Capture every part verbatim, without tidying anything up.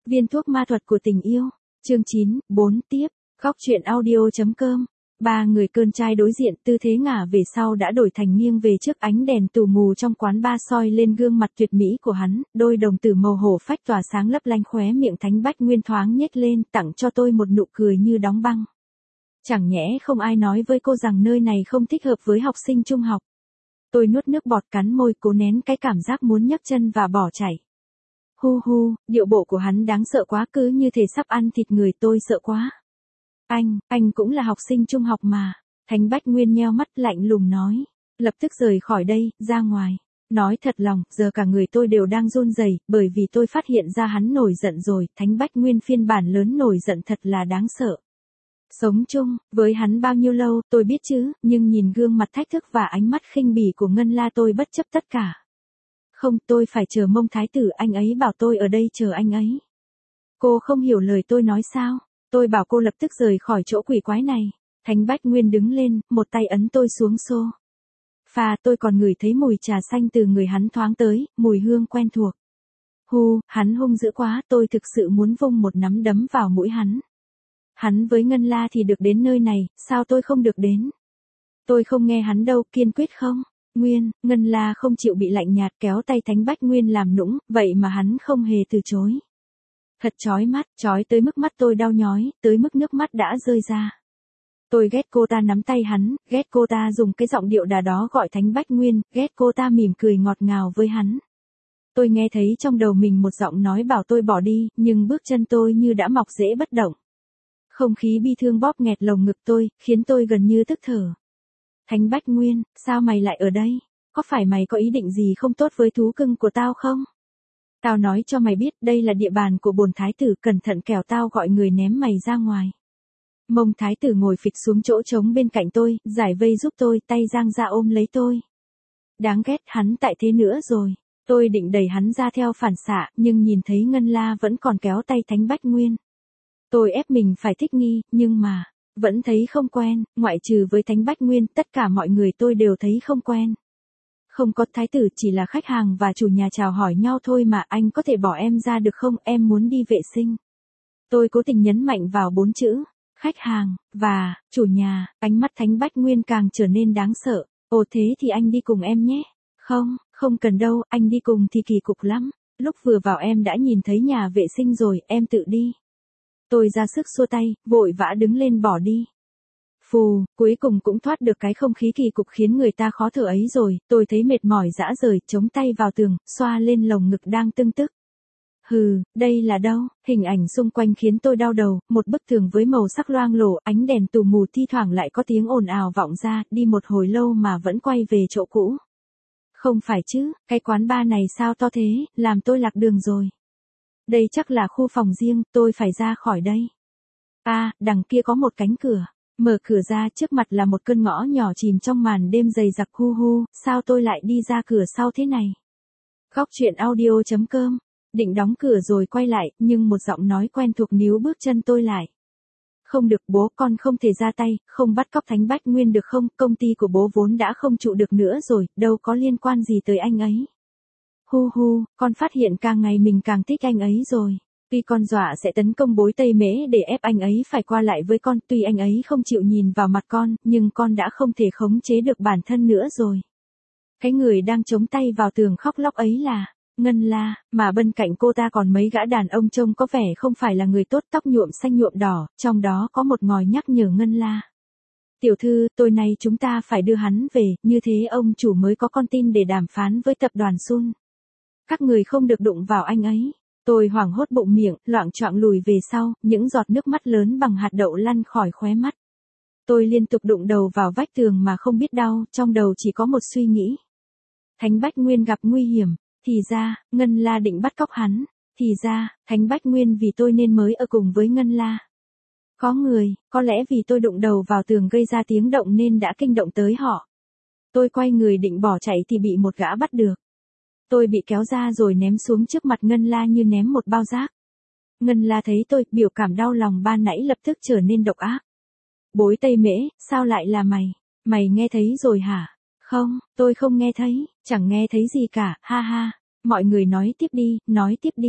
Viên thuốc ma thuật của tình yêu. Chương chín, bốn tiếp. Góc truyện audio chấm com. Ba người cơn trai đối diện, tư thế ngả về sau đã đổi thành nghiêng về trước, ánh đèn tù mù trong quán ba soi lên gương mặt tuyệt mỹ của hắn, đôi đồng tử màu hổ phách tỏa sáng lấp lánh, khóe miệng Thánh Bách Nguyên thoáng nhếch lên, tặng cho tôi một nụ cười như đóng băng. Chẳng nhẽ không ai nói với cô rằng nơi này không thích hợp với học sinh trung học. Tôi nuốt nước bọt, cắn môi, cố nén cái cảm giác muốn nhấc chân và bỏ chạy. Hu hu, điệu bộ của hắn đáng sợ quá, cứ như thể sắp ăn thịt người, tôi sợ quá. Anh, anh cũng là học sinh trung học mà. Thánh Bách Nguyên nheo mắt lạnh lùng nói. Lập tức rời khỏi đây, ra ngoài. Nói thật lòng, giờ cả người tôi đều đang run rẩy, bởi vì tôi phát hiện ra hắn nổi giận rồi. Thánh Bách Nguyên phiên bản lớn nổi giận thật là đáng sợ. Sống chung với hắn bao nhiêu lâu, tôi biết chứ, nhưng nhìn gương mặt thách thức và ánh mắt khinh bỉ của Ngân La, tôi bất chấp tất cả. Không, tôi phải chờ Mông Thái tử, anh ấy bảo tôi ở đây chờ anh ấy. Cô không hiểu lời tôi nói sao? Tôi bảo cô lập tức rời khỏi chỗ quỷ quái này. Thánh Bách Nguyên đứng lên, một tay ấn tôi xuống xô. Phà, tôi còn ngửi thấy mùi trà xanh từ người hắn thoáng tới, mùi hương quen thuộc. Hu, hắn hung dữ quá, tôi thực sự muốn vung một nắm đấm vào mũi hắn. Hắn với Ngân La thì được đến nơi này, sao tôi không được đến? Tôi không nghe hắn đâu, kiên quyết không. Nguyên, Ngân La không chịu bị lạnh nhạt, kéo tay Thánh Bách Nguyên làm nũng, vậy mà hắn không hề từ chối. Thật chói mắt, chói tới mức mắt tôi đau nhói, tới mức nước mắt đã rơi ra. Tôi ghét cô ta nắm tay hắn, ghét cô ta dùng cái giọng điệu đà đó gọi Thánh Bách Nguyên, ghét cô ta mỉm cười ngọt ngào với hắn. Tôi nghe thấy trong đầu mình một giọng nói bảo tôi bỏ đi, nhưng bước chân tôi như đã mọc rễ bất động. Không khí bi thương bóp nghẹt lồng ngực tôi, khiến tôi gần như tức thở. Thánh Bách Nguyên, sao mày lại ở đây? Có phải mày có ý định gì không tốt với thú cưng của tao không? Tao nói cho mày biết, đây là địa bàn của bổn thái tử, cẩn thận kẻo tao gọi người ném mày ra ngoài. Mông thái tử ngồi phịch xuống chỗ trống bên cạnh tôi, giải vây giúp tôi, tay giang ra ôm lấy tôi. Đáng ghét, hắn tại thế nữa rồi. Tôi định đẩy hắn ra theo phản xạ, nhưng nhìn thấy Ngân La vẫn còn kéo tay Thánh Bách Nguyên. Tôi ép mình phải thích nghi, nhưng mà, vẫn thấy không quen, ngoại trừ với Thánh Bách Nguyên, tất cả mọi người tôi đều thấy không quen. Không có thái tử, chỉ là khách hàng và chủ nhà chào hỏi nhau thôi mà, anh có thể bỏ em ra được không, em muốn đi vệ sinh. Tôi cố tình nhấn mạnh vào bốn chữ, khách hàng, và, chủ nhà, ánh mắt Thánh Bách Nguyên càng trở nên đáng sợ. Ồ thế thì anh đi cùng em nhé. Không, không cần đâu, anh đi cùng thì kỳ cục lắm. Lúc vừa vào em đã nhìn thấy nhà vệ sinh rồi, em tự đi. Tôi ra sức xua tay, vội vã đứng lên bỏ đi. Phù, cuối cùng cũng thoát được cái không khí kỳ cục khiến người ta khó thở ấy rồi, tôi thấy mệt mỏi rã rời, chống tay vào tường, xoa lên lồng ngực đang tưng tức. Hừ, đây là đâu? Hình ảnh xung quanh khiến tôi đau đầu, một bức tường với màu sắc loang lổ, ánh đèn tù mù, thi thoảng lại có tiếng ồn ào vọng ra, đi một hồi lâu mà vẫn quay về chỗ cũ. Không phải chứ, cái quán bar này sao to thế, làm tôi lạc đường rồi. Đây chắc là khu phòng riêng, tôi phải ra khỏi đây. À, đằng kia có một cánh cửa. Mở cửa ra, trước mặt là một cơn ngõ nhỏ chìm trong màn đêm dày đặc. Hu hu, sao tôi lại đi ra cửa sau thế này? Góc truyện audio chấm com. Định đóng cửa rồi quay lại, nhưng một giọng nói quen thuộc níu bước chân tôi lại. Không được bố, con không thể ra tay, không bắt cóc Thánh Bách Nguyên được không, công ty của bố vốn đã không trụ được nữa rồi, đâu có liên quan gì tới anh ấy. Hu hu, con phát hiện càng ngày mình càng thích anh ấy rồi. Tuy con dọa sẽ tấn công bối Tây Mễ để ép anh ấy phải qua lại với con, tuy anh ấy không chịu nhìn vào mặt con, nhưng con đã không thể khống chế được bản thân nữa rồi. Cái người đang chống tay vào tường khóc lóc ấy là Ngân La, mà bên cạnh cô ta còn mấy gã đàn ông trông có vẻ không phải là người tốt, tóc nhuộm xanh nhuộm đỏ, trong đó có một ngòi nhắc nhở Ngân La. Tiểu thư, tối nay chúng ta phải đưa hắn về, như thế ông chủ mới có con tin để đàm phán với tập đoàn Sun. Các người không được đụng vào anh ấy. Tôi hoảng hốt bụng miệng, loạng choạng lùi về sau, những giọt nước mắt lớn bằng hạt đậu lăn khỏi khóe mắt. Tôi liên tục đụng đầu vào vách tường mà không biết đau, trong đầu chỉ có một suy nghĩ. Thánh Bách Nguyên gặp nguy hiểm, thì ra, Ngân La định bắt cóc hắn, thì ra, Thánh Bách Nguyên vì tôi nên mới ở cùng với Ngân La. Có người, có lẽ vì tôi đụng đầu vào tường gây ra tiếng động nên đã kinh động tới họ. Tôi quay người định bỏ chạy thì bị một gã bắt được. Tôi bị kéo ra rồi ném xuống trước mặt Ngân La như ném một bao rác. Ngân La thấy tôi, biểu cảm đau lòng ban nãy lập tức trở nên độc ác. Bối Tây Mễ, sao lại là mày? Mày nghe thấy rồi hả? Không, tôi không nghe thấy, chẳng nghe thấy gì cả, ha ha. Mọi người nói tiếp đi, nói tiếp đi.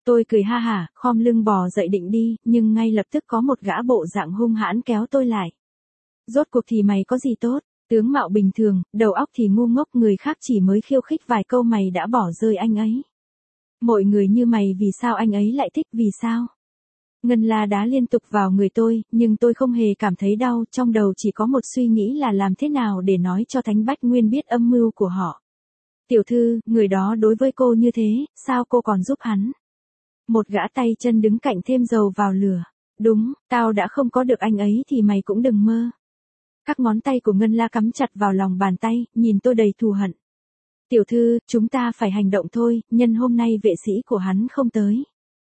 Tôi cười ha hả, khom lưng bò dậy định đi, nhưng ngay lập tức có một gã bộ dạng hung hãn kéo tôi lại. Rốt cuộc thì mày có gì tốt, tướng mạo bình thường, đầu óc thì ngu ngốc, người khác chỉ mới khiêu khích vài câu mày đã bỏ rơi anh ấy. Mọi người như mày vì sao anh ấy lại thích, vì sao? Ngân la đá liên tục vào người tôi, nhưng tôi không hề cảm thấy đau, trong đầu chỉ có một suy nghĩ là làm thế nào để nói cho Thánh Bách Nguyên biết âm mưu của họ. Tiểu thư, người đó đối với cô như thế, sao cô còn giúp hắn? Một gã tay chân đứng cạnh thêm dầu vào lửa. Đúng, tao đã không có được anh ấy thì mày cũng đừng mơ. Các ngón tay của Ngân La cắm chặt vào lòng bàn tay, nhìn tôi đầy thù hận. Tiểu thư, chúng ta phải hành động thôi, nhân hôm nay vệ sĩ của hắn không tới.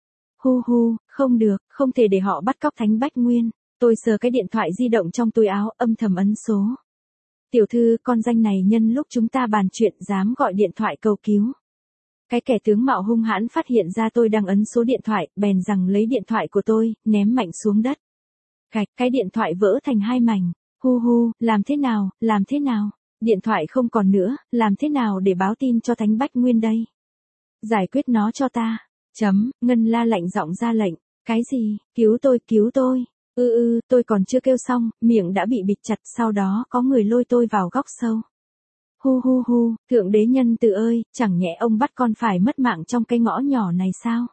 Hu hu, không được, không thể để họ bắt cóc Thánh Bách Nguyên. Tôi sờ cái điện thoại di động trong túi áo, âm thầm ấn số. Tiểu thư, con danh này nhân lúc chúng ta bàn chuyện dám gọi điện thoại cầu cứu. Cái kẻ tướng mạo hung hãn phát hiện ra tôi đang ấn số điện thoại, bèn rằng lấy điện thoại của tôi, ném mạnh xuống đất. Gạch, cái điện thoại vỡ thành hai mảnh. Hu hu, làm thế nào, làm thế nào? Điện thoại không còn nữa, làm thế nào để báo tin cho Thánh Bách Nguyên đây? Giải quyết nó cho ta. Chấm, Ngân La lạnh giọng ra lệnh. Cái gì, cứu tôi, cứu tôi. Ư ư, tôi còn chưa kêu xong, miệng đã bị bịt chặt, sau đó có người lôi tôi vào góc sâu. Hu hu hu, thượng đế nhân từ ơi, chẳng nhẽ ông bắt con phải mất mạng trong cái ngõ nhỏ này sao?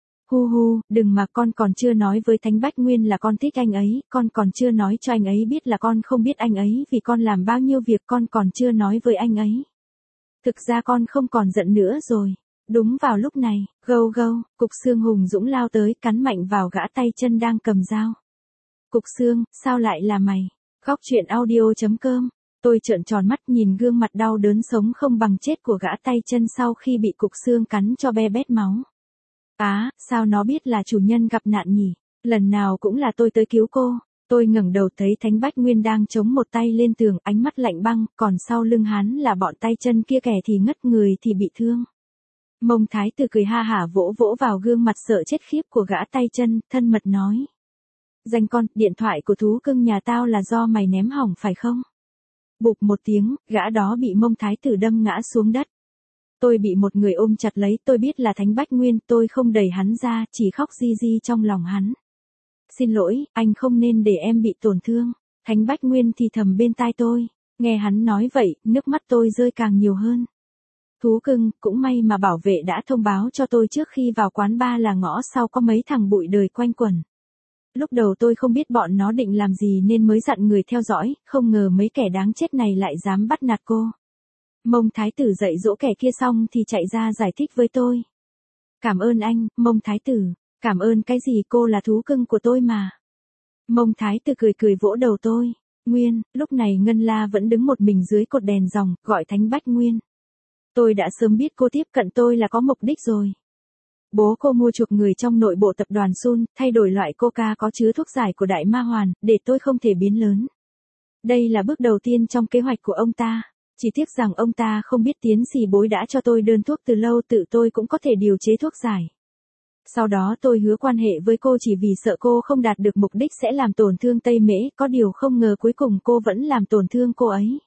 Hu hu, đừng mà, con còn chưa nói với Thánh Bách Nguyên là con thích anh ấy, con còn chưa nói cho anh ấy biết là con không biết anh ấy vì con làm bao nhiêu việc, con còn chưa nói với anh ấy. Thực ra con không còn giận nữa rồi. Đúng vào lúc này, gâu gâu, Cục Xương hùng dũng lao tới, cắn mạnh vào gã tay chân đang cầm dao. Cục Xương, sao lại là mày? Góc truyện audio chấm com. Tôi trợn tròn mắt nhìn gương mặt đau đớn sống không bằng chết của gã tay chân sau khi bị Cục Xương cắn cho be bét máu. Á, à, sao nó biết là chủ nhân gặp nạn nhỉ? Lần nào cũng là tôi tới cứu cô. Tôi ngẩng đầu thấy Thánh Bách Nguyên đang chống một tay lên tường, ánh mắt lạnh băng, còn sau lưng hắn là bọn tay chân kia, kẻ thì ngất người thì bị thương. Mông Thái Tử cười ha hả vỗ vỗ vào gương mặt sợ chết khiếp của gã tay chân, thân mật nói. Danh con, điện thoại của thú cưng nhà tao là do mày ném hỏng phải không? Bụp một tiếng, gã đó bị Mông Thái Tử đâm ngã xuống đất. Tôi bị một người ôm chặt lấy, tôi biết là Thánh Bách Nguyên, tôi không đẩy hắn ra, chỉ khóc ri ri trong lòng hắn. Xin lỗi, anh không nên để em bị tổn thương. Thánh Bách Nguyên thì thầm bên tai tôi. Nghe hắn nói vậy, nước mắt tôi rơi càng nhiều hơn. Thú cưng, cũng may mà bảo vệ đã thông báo cho tôi trước khi vào quán bar là ngõ sau có mấy thằng bụi đời quanh quẩn. Lúc đầu tôi không biết bọn nó định làm gì nên mới dặn người theo dõi, không ngờ mấy kẻ đáng chết này lại dám bắt nạt cô. Mông Thái Tử dạy dỗ kẻ kia xong thì chạy ra giải thích với tôi. Cảm ơn anh, Mông Thái Tử. Cảm ơn cái gì, cô là thú cưng của tôi mà. Mông Thái Tử cười cười vỗ đầu tôi. Nguyên, lúc này Ngân La vẫn đứng một mình dưới cột đèn ròng, gọi Thánh Bách Nguyên. Tôi đã sớm biết cô tiếp cận tôi là có mục đích rồi. Bố cô mua chuộc người trong nội bộ tập đoàn Sun, thay đổi loại coca có chứa thuốc giải của Đại Ma Hoàn, để tôi không thể biến lớn. Đây là bước đầu tiên trong kế hoạch của ông ta. Chỉ tiếc rằng ông ta không biết tiến sĩ Bối đã cho tôi đơn thuốc từ lâu, tự tôi cũng có thể điều chế thuốc giải. Sau đó tôi hứa quan hệ với cô chỉ vì sợ cô không đạt được mục đích sẽ làm tổn thương Tây Mễ, có điều không ngờ cuối cùng cô vẫn làm tổn thương cô ấy.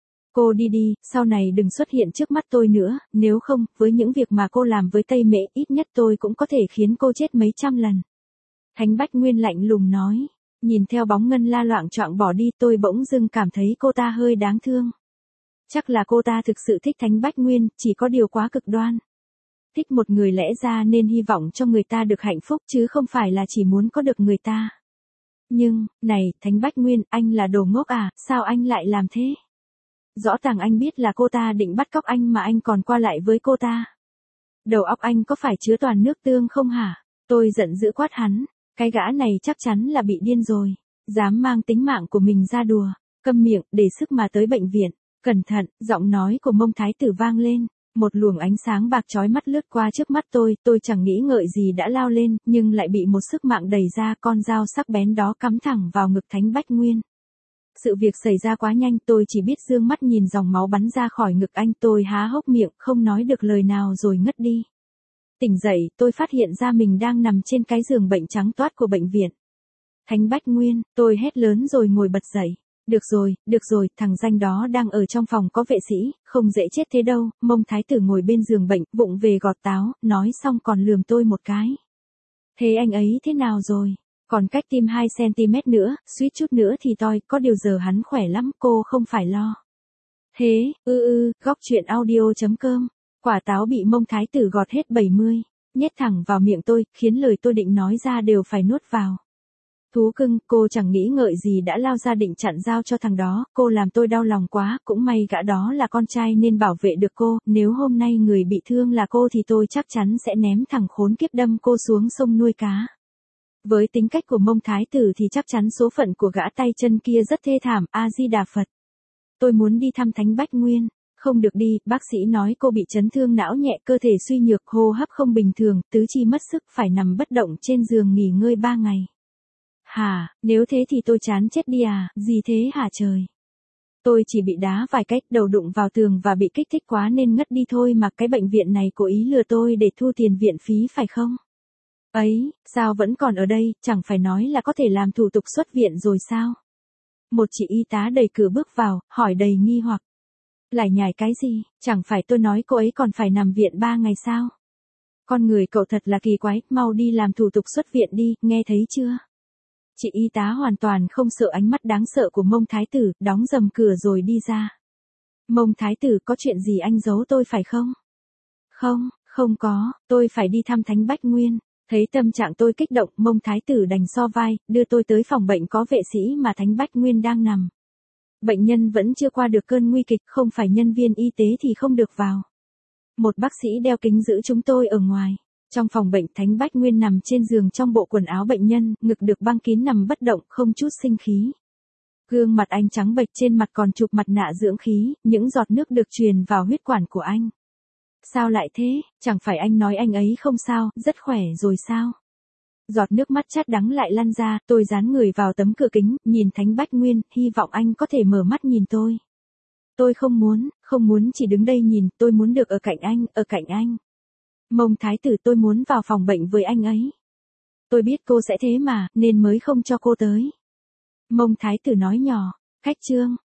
Cô đi đi, sau này đừng xuất hiện trước mắt tôi nữa, nếu không, với những việc mà cô làm với Tây Mễ, ít nhất tôi cũng có thể khiến cô chết mấy trăm lần. Thánh Bách Nguyên lạnh lùng nói, nhìn theo bóng Ngân La loạng choạng bỏ đi, tôi bỗng dưng cảm thấy cô ta hơi đáng thương. Chắc là cô ta thực sự thích Thánh Bách Nguyên, chỉ có điều quá cực đoan. Thích một người lẽ ra nên hy vọng cho người ta được hạnh phúc chứ không phải là chỉ muốn có được người ta. Nhưng, này, Thánh Bách Nguyên, anh là đồ ngốc à, sao anh lại làm thế? Rõ ràng anh biết là cô ta định bắt cóc anh mà anh còn qua lại với cô ta. Đầu óc anh có phải chứa toàn nước tương không hả? Tôi giận dữ quát hắn, cái gã này chắc chắn là bị điên rồi, dám mang tính mạng của mình ra đùa, câm miệng, để sức mà tới bệnh viện. Cẩn thận, giọng nói của Mông Thái Tử vang lên, một luồng ánh sáng bạc chói mắt lướt qua trước mắt tôi, tôi chẳng nghĩ ngợi gì đã lao lên, nhưng lại bị một sức mạnh đẩy ra, con dao sắc bén đó cắm thẳng vào ngực Thánh Bách Nguyên. Sự việc xảy ra quá nhanh, tôi chỉ biết dương mắt nhìn dòng máu bắn ra khỏi ngực anh, tôi há hốc miệng, không nói được lời nào rồi ngất đi. Tỉnh dậy, tôi phát hiện ra mình đang nằm trên cái giường bệnh trắng toát của bệnh viện. Thánh Bách Nguyên, tôi hét lớn rồi ngồi bật dậy. Được rồi, được rồi, thằng danh đó đang ở trong phòng có vệ sĩ, không dễ chết thế đâu. Mông Thái Tử ngồi bên giường bệnh, vụng về gọt táo, nói xong còn lườm tôi một cái. Thế anh ấy thế nào rồi? Còn cách tim hai xăng-ti-mét nữa, suýt chút nữa thì toi, có điều giờ hắn khỏe lắm, cô không phải lo. Thế, ư ư, góc chuyện audio.com. Quả táo bị Mông Thái Tử gọt hết bảy mươi, nhét thẳng vào miệng tôi, khiến lời tôi định nói ra đều phải nuốt vào. Thú cưng, cô chẳng nghĩ ngợi gì đã lao ra định chặn dao cho thằng đó, cô làm tôi đau lòng quá, cũng may gã đó là con trai nên bảo vệ được cô, nếu hôm nay người bị thương là cô thì tôi chắc chắn sẽ ném thằng khốn kiếp đâm cô xuống sông nuôi cá. Với tính cách của Mông Thái Tử thì chắc chắn số phận của gã tay chân kia rất thê thảm, A-di-đà Phật. Tôi muốn đi thăm Thánh Bách Nguyên. Không được đi, bác sĩ nói cô bị chấn thương não nhẹ, cơ thể suy nhược, hô hấp không bình thường, tứ chi mất sức, phải nằm bất động trên giường nghỉ ngơi ba ngày. Hả, nếu thế thì tôi chán chết đi à, gì thế hả trời. Tôi chỉ bị đá vài cách, đầu đụng vào tường và bị kích thích quá nên ngất đi thôi mà cái bệnh viện này cố ý lừa tôi để thu tiền viện phí phải không? Ấy, sao vẫn còn ở đây, chẳng phải nói là có thể làm thủ tục xuất viện rồi sao? Một chị y tá đẩy cửa bước vào, hỏi đầy nghi hoặc. Lại nhải cái gì, chẳng phải tôi nói cô ấy còn phải nằm viện ba ngày sao? Con người cậu thật là kỳ quái, mau đi làm thủ tục xuất viện đi, nghe thấy chưa? Chị y tá hoàn toàn không sợ ánh mắt đáng sợ của Mông Thái Tử, đóng dầm cửa rồi đi ra. Mông Thái Tử, có chuyện gì anh giấu tôi phải không? Không, không có, tôi phải đi thăm Thánh Bách Nguyên. Thấy tâm trạng tôi kích động, Mông Thái Tử đành so vai, đưa tôi tới phòng bệnh có vệ sĩ mà Thánh Bách Nguyên đang nằm. Bệnh nhân vẫn chưa qua được cơn nguy kịch, không phải nhân viên y tế thì không được vào. Một bác sĩ đeo kính giữ chúng tôi ở ngoài. Trong phòng bệnh, Thánh Bách Nguyên nằm trên giường trong bộ quần áo bệnh nhân, ngực được băng kín nằm bất động, không chút sinh khí. Gương mặt anh trắng bệch, trên mặt còn chụp mặt nạ dưỡng khí, những giọt nước được truyền vào huyết quản của anh. Sao lại thế, chẳng phải anh nói anh ấy không sao, rất khỏe rồi sao? Giọt nước mắt chát đắng lại lăn ra, tôi dán người vào tấm cửa kính, nhìn Thánh Bách Nguyên, hy vọng anh có thể mở mắt nhìn tôi. Tôi không muốn, không muốn chỉ đứng đây nhìn, tôi muốn được ở cạnh anh, ở cạnh anh. Mông Thái Tử, tôi muốn vào phòng bệnh với anh ấy. Tôi biết cô sẽ thế mà, nên mới không cho cô tới. Mông Thái Tử nói nhỏ, khách trương,